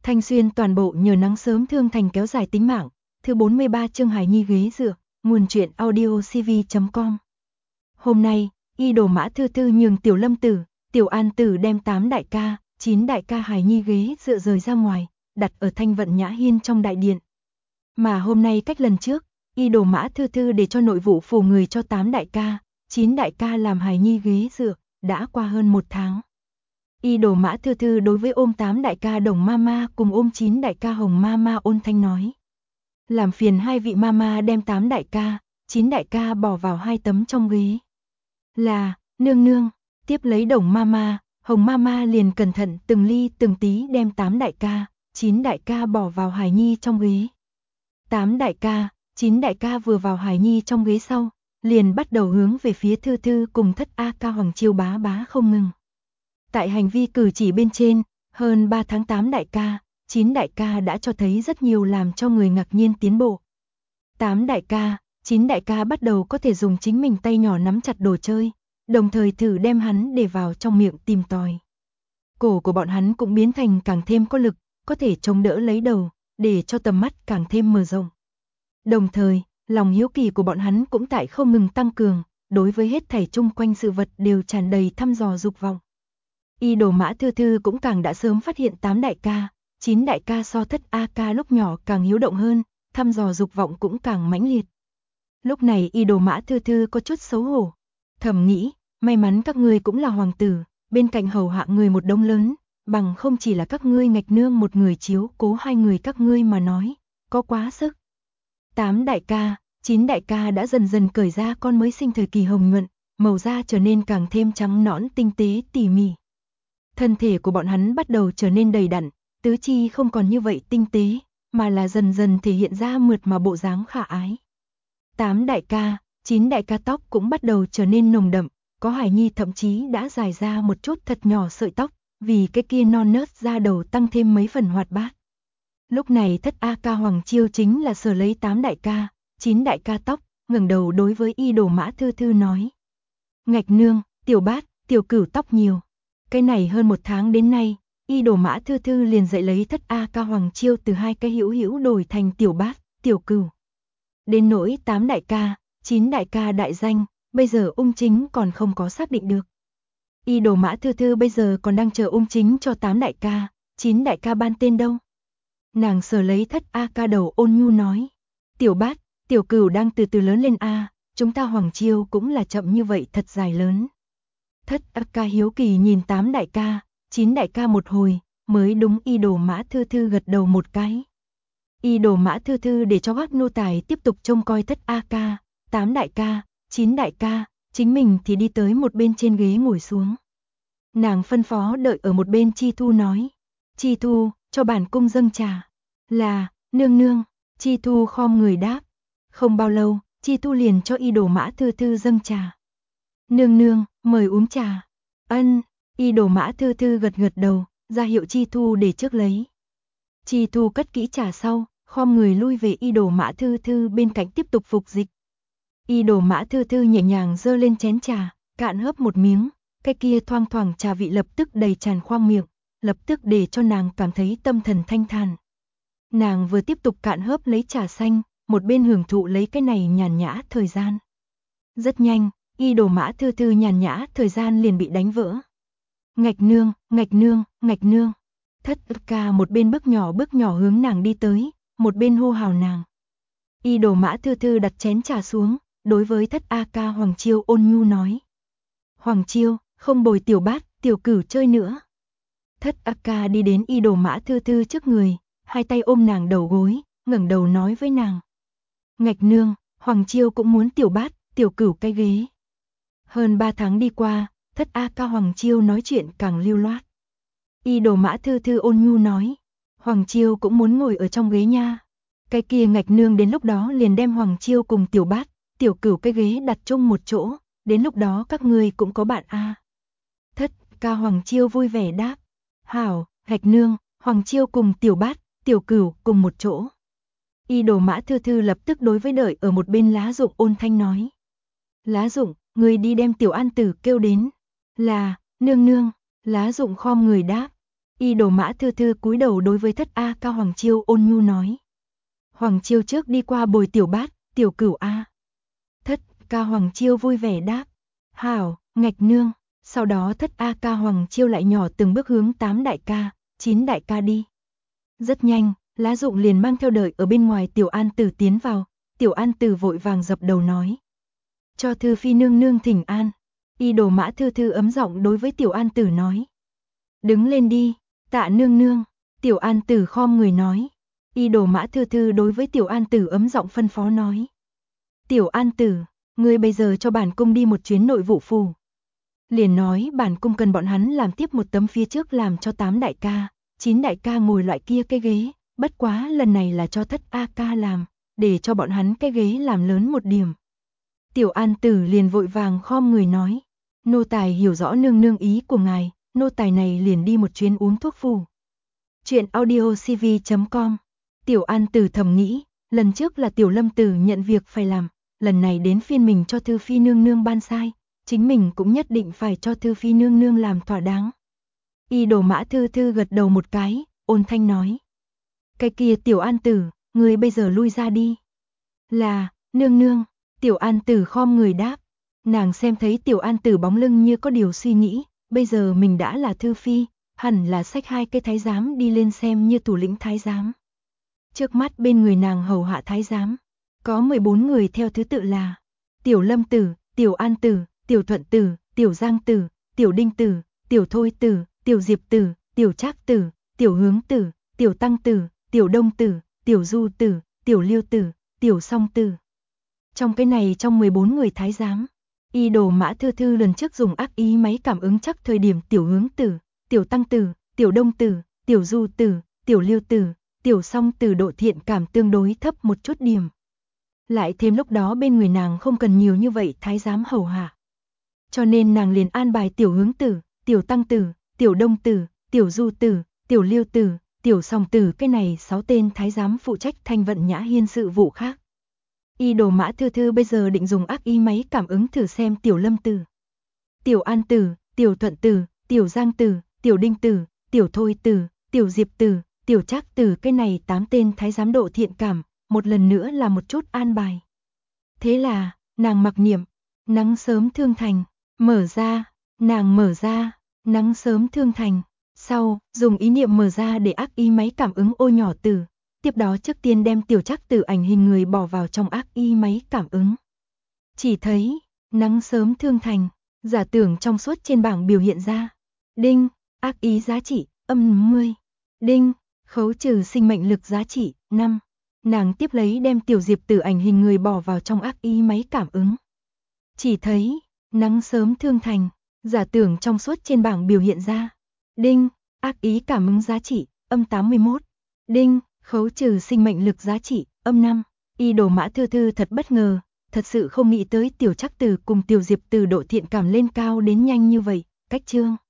Thanh Xuyên toàn bộ nhờ nắng sớm thương thành kéo dài tính mạng. Thứ 43 chương Hải Nhi ghế dựa, nguồn truyện audio cv.com. Hôm nay, y đồ Mã Thư Thư nhường Tiểu Lâm Tử, Tiểu An Tử đem 8 đại ca, 9 đại ca Hải Nhi ghế dựa rời ra ngoài, đặt ở Thanh Vận Nhã Hiên trong đại điện. Mà hôm nay cách lần trước, y đồ Mã Thư Thư để cho nội vụ phủ người cho 8 đại ca, 9 đại ca làm Hải Nhi ghế dựa, đã qua hơn 1 tháng. Y đồ Mã Thư Thư đối với ôm 8 đại ca Đồng Mama cùng ôm 9 đại ca Hồng Mama ôn thanh nói. Làm phiền hai vị mama đem 8 đại ca, 9 đại ca bỏ vào 2 tấm trong ghế. Là, nương nương, tiếp lấy Đồng Mama, Hồng Mama liền cẩn thận từng ly từng tí đem 8 đại ca, 9 đại ca bỏ vào Hải Nhi trong ghế. 8 đại ca, 9 đại ca vừa vào Hải Nhi trong ghế sau, liền bắt đầu hướng về phía Thư Thư cùng thất A ca Hoàng Chiêu bá bá không ngừng. Tại hành vi cử chỉ bên trên, hơn 3 tháng 8 đại ca, 9 đại ca đã cho thấy rất nhiều làm cho người ngạc nhiên tiến bộ. 8 đại ca, 9 đại ca bắt đầu có thể dùng chính mình tay nhỏ nắm chặt đồ chơi, đồng thời thử đem hắn để vào trong miệng tìm tòi. Cổ của bọn hắn cũng biến thành càng thêm có lực, có thể chống đỡ lấy đầu, để cho tầm mắt càng thêm mở rộng. Đồng thời, lòng hiếu kỳ của bọn hắn cũng tại không ngừng tăng cường, đối với hết thảy chung quanh sự vật đều tràn đầy thăm dò dục vọng. Y đồ Mã Thư Thư cũng càng đã sớm phát hiện 8 đại ca, 9 đại ca so thất A ca lúc nhỏ càng hiếu động hơn, thăm dò dục vọng cũng càng mãnh liệt. Lúc này y đồ Mã Thư Thư có chút xấu hổ, thầm nghĩ, may mắn các ngươi cũng là hoàng tử, bên cạnh hầu hạ người một đống lớn, bằng không chỉ là các ngươi ngạch nương một người chiếu cố hai người các ngươi mà nói, có quá sức. 8 đại ca, 9 đại ca đã dần dần cởi ra con mới sinh thời kỳ hồng nhuận, màu da trở nên càng thêm trắng nõn tinh tế tỉ mỉ. Thân thể của bọn hắn bắt đầu trở nên đầy đặn, tứ chi không còn như vậy tinh tế, mà là dần dần thể hiện ra mượt mà bộ dáng khả ái. 8 đại ca, 9 đại ca tóc cũng bắt đầu trở nên nồng đậm, có Hải Nhi thậm chí đã dài ra một chút thật nhỏ sợi tóc, vì cái kia non nớt da đầu tăng thêm mấy phần hoạt bát. Lúc này thất A ca Hoàng Chiêu chính là sờ lấy 8 đại ca, 9 đại ca tóc, ngẩng đầu đối với y đồ Mã Thư Thư nói. Ngạch nương, tiểu bát, tiểu cửu tóc nhiều. Cái này hơn 1 tháng đến nay, y đồ Mã Thư Thư liền dạy lấy thất A ca Hoàng Chiêu từ 2 cái hữu hữu đổi thành tiểu bát, tiểu cửu. Đến nỗi 8 đại ca, 9 đại ca đại danh, bây giờ ung chính còn không có xác định được. Y đồ Mã Thư Thư bây giờ còn đang chờ ung chính cho 8 đại ca, 9 đại ca ban tên đâu. Nàng sờ lấy thất A ca đầu ôn nhu nói. Tiểu bát, tiểu cửu đang từ từ lớn lên A, chúng ta Hoàng Chiêu cũng là chậm như vậy thật dài lớn. Thất A ca hiếu kỳ nhìn 8 đại ca, 9 đại ca một hồi, mới đúng y đồ Mã Thư Thư gật đầu một cái. Y đồ Mã Thư Thư để cho các nô tài tiếp tục trông coi thất A ca, 8 đại ca, 9 đại ca, chính mình thì đi tới một bên trên ghế ngồi xuống. Nàng phân phó đợi ở một bên Chi Thu nói. Chi Thu, cho bản cung dâng trà. Là, nương nương, Chi Thu khom người đáp. Không bao lâu, Chi Thu liền cho y đồ Mã Thư Thư dâng trà. Nương nương, mời uống trà. Ân, y đồ Mã Thư Thư gật gật đầu, ra hiệu Chi Thu để trước lấy. Chi Thu cất kỹ trà sau, khom người lui về y đồ Mã Thư Thư bên cạnh tiếp tục phục dịch. Y đồ Mã Thư Thư nhẹ nhàng giơ lên chén trà, cạn hớp một miếng, cái kia thoang thoảng trà vị lập tức đầy tràn khoang miệng, lập tức để cho nàng cảm thấy tâm thần thanh thản. Nàng vừa tiếp tục cạn hớp lấy trà xanh, một bên hưởng thụ lấy cái này nhàn nhã thời gian. Rất nhanh, y đồ Mã Thư Thư nhàn nhã thời gian liền bị đánh vỡ. Ngạch nương, ngạch nương, ngạch nương. Thất ca một bên bước nhỏ hướng nàng đi tới, một bên hô hào nàng. Y đồ Mã Thư Thư đặt chén trà xuống, đối với thất A ca Hoàng Chiêu ôn nhu nói. Hoàng Chiêu, không bồi tiểu bát, tiểu cửu chơi nữa. Thất A ca đi đến y đồ Mã Thư Thư trước người, hai tay ôm nàng đầu gối, ngẩng đầu nói với nàng. Ngạch nương, Hoàng Chiêu cũng muốn tiểu bát, tiểu cửu cái ghế. Hơn 3 tháng đi qua, thất A ca Hoàng Chiêu nói chuyện càng lưu loát. Y đồ Mã Thư Thư ôn nhu nói. Hoàng Chiêu cũng muốn ngồi ở trong ghế nha. Cái kia ngạch nương đến lúc đó liền đem Hoàng Chiêu cùng tiểu bát, tiểu cửu cái ghế đặt chung một chỗ, đến lúc đó các ngươi cũng có bạn a. Thất ca Hoàng Chiêu vui vẻ đáp. Hảo, ngạch nương, Hoàng Chiêu cùng tiểu bát, tiểu cửu cùng một chỗ. Y đồ Mã Thư Thư lập tức đối với đợi ở một bên Lá Dụng ôn thanh nói. Lá Dụng, người đi đem tiểu An Tử kêu đến. Là, nương nương, Lá Dụng khom người đáp. Y đồ Mã Thư Thư cúi đầu đối với thất A Ca Hoàng Chiêu ôn nhu nói. Hoàng Chiêu trước đi qua bồi tiểu bát, tiểu cửu A. Thất Ca Hoàng Chiêu vui vẻ đáp. Hảo, ngạch nương. Sau đó thất A Ca Hoàng Chiêu lại nhỏ từng bước hướng 8 đại ca, 9 đại ca đi. Rất nhanh, Lá Dụng liền mang theo đợi ở bên ngoài Tiểu An Tử tiến vào. Tiểu An Tử vội vàng dập đầu nói. Cho Thư Phi nương nương thỉnh an. Y đồ Mã Thư Thư ấm giọng đối với Tiểu An Tử nói. Đứng lên đi, Tạ nương nương. Tiểu An Tử khom người nói. Y đồ Mã Thư Thư đối với Tiểu An Tử ấm giọng phân phó nói. Tiểu An Tử, ngươi bây giờ cho bản cung đi một chuyến nội vụ phủ. Liền nói bản cung cần bọn hắn làm tiếp một tấm phía trước làm cho 8 đại ca, 9 đại ca ngồi loại kia cái ghế, bất quá lần này là cho thất A Ca làm, để cho bọn hắn cái ghế làm lớn một điểm. Tiểu An Tử liền vội vàng khom người nói. Nô tài hiểu rõ nương nương ý của ngài, nô tài này liền đi một chuyến uống thuốc phủ. Chuyện audiocv.com. Tiểu An Tử thầm nghĩ, lần trước là Tiểu Lâm Tử nhận việc phải làm, lần này đến phiên mình cho Thư Phi nương nương ban sai, chính mình cũng nhất định phải cho Thư Phi nương nương làm thỏa đáng. Y đồ Mã Thư Thư gật đầu một cái, ôn thanh nói. Cái kia Tiểu An Tử, người bây giờ lui ra đi. Là, nương nương. Tiểu An Tử khom người đáp. Nàng xem thấy Tiểu An Tử bóng lưng như có điều suy nghĩ, bây giờ mình đã là Thư Phi, hẳn là xách 2 cái thái giám đi lên xem như thủ lĩnh thái giám. Trước mắt bên người nàng hầu hạ thái giám, có 14 người theo thứ tự là Tiểu Lâm Tử, Tiểu An Tử, Tiểu Thuận Tử, Tiểu Giang Tử, Tiểu Đinh Tử, Tiểu Thôi Tử, Tiểu Diệp Tử, Tiểu Trác Tử, Tiểu Hướng Tử, Tiểu Tăng Tử, Tiểu Đông Tử, Tiểu Du Tử, Tiểu Liêu Tử, Tiểu Song Tử. Trong cái này trong 14 người thái giám, Y đồ Mã Thư Thư lần trước dùng ác ý máy cảm ứng chắc thời điểm Tiểu Hướng Tử, Tiểu Tăng Tử, Tiểu Đông Tử, Tiểu Du Tử, Tiểu Liêu Tử, Tiểu Song Tử độ thiện cảm tương đối thấp một chút điểm. Lại thêm lúc đó bên người nàng không cần nhiều như vậy thái giám hầu hạ. Cho nên nàng liền an bài Tiểu Hướng Tử, Tiểu Tăng Tử, Tiểu Đông Tử, Tiểu Du Tử, Tiểu Liêu Tử, Tiểu Song Tử cái này 6 tên thái giám phụ trách thanh vận nhã hiên sự vụ khác. Y đồ Mã Thư Thư bây giờ định dùng ác ý máy cảm ứng thử xem Tiểu Lâm Tử, Tiểu An Tử, Tiểu Thuận Tử, Tiểu Giang Tử, Tiểu Đinh Tử, Tiểu Thôi Tử, Tiểu Diệp Tử, Tiểu Trác Tử cái này 8 tên thái giám độ thiện cảm, một lần nữa là một chút an bài. Thế là, nàng mặc niệm, nắng sớm thương thành, mở ra, nàng mở ra, nắng sớm thương thành, sau, dùng ý niệm mở ra để ác ý máy cảm ứng ô nhỏ tử. Tiếp đó trước tiên đem Tiểu Trác Tử ảnh hình người bỏ vào trong ác ý máy cảm ứng. Chỉ thấy, nắng sớm thương thành, giả tưởng trong suốt trên bảng biểu hiện ra. Đinh, ác ý giá trị, âm 10. Đinh, khấu trừ sinh mệnh lực giá trị, 5. Nàng tiếp lấy đem Tiểu Diệp Tử ảnh hình người bỏ vào trong ác ý máy cảm ứng. Chỉ thấy, nắng sớm thương thành, giả tưởng trong suốt trên bảng biểu hiện ra. Đinh, ác ý cảm ứng giá trị, âm 81. Đinh, khấu trừ sinh mệnh lực giá trị, âm 5. Y đồ Mã Thư Thư thật bất ngờ, thật sự không nghĩ tới Tiểu Trác Tử cùng Tiểu Diệp Tử độ thiện cảm lên cao đến nhanh như vậy. Cách chương